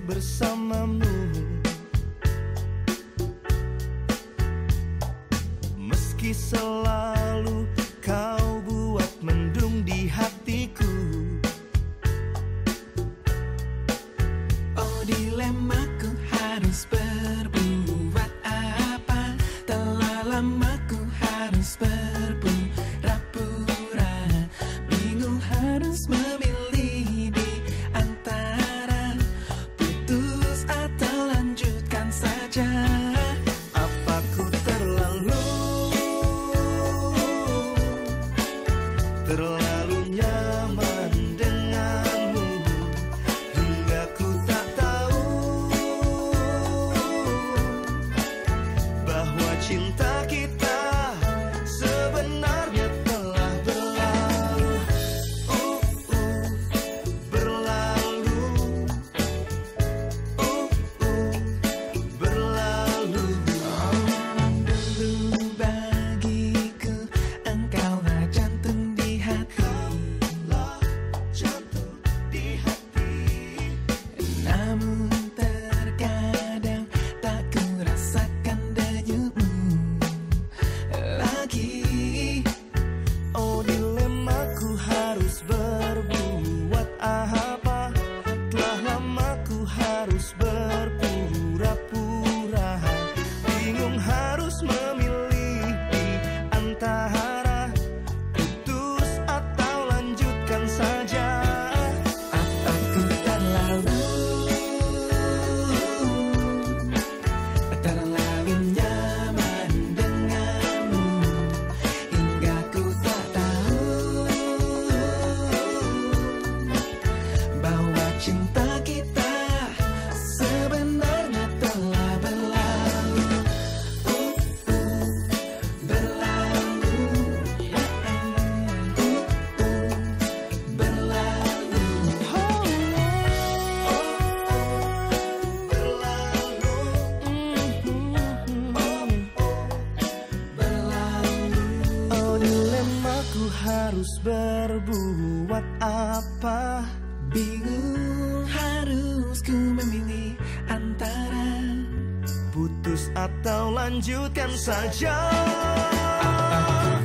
bersamamu. Meski selalu kau buat mendung di hatiku. Oh dilemaku harus berbuat apa. Telah lama ku harus berpura-pura. Bingung harus memilih di antara putus atau lanjutkan saja. Apa ku terlalu nyaman denganmu hingga ku tak tahu bahwa cinta kita sebenarnya telah berlalu. Berlalu. Berlalu. Dulu bagiku engkaulah jantung di hati. Namun terkadang tak ku rasakan denyutmu lagi. Oh dilemaku harus berbuat apa. Telah lama ku harus berpura-pura. Bingung harus memilih di antara putus atau lanjutkan saja. Apa ku terlalu nyaman denganmu hingga ku tak tahu bahwa cinta kita sebenarnya telah berlalu. Berlalu. Berlalu. Oh dilemaku harus berbuat apa. Bingung harus ku memilih antara Putus atau lanjutkan saja. apa ku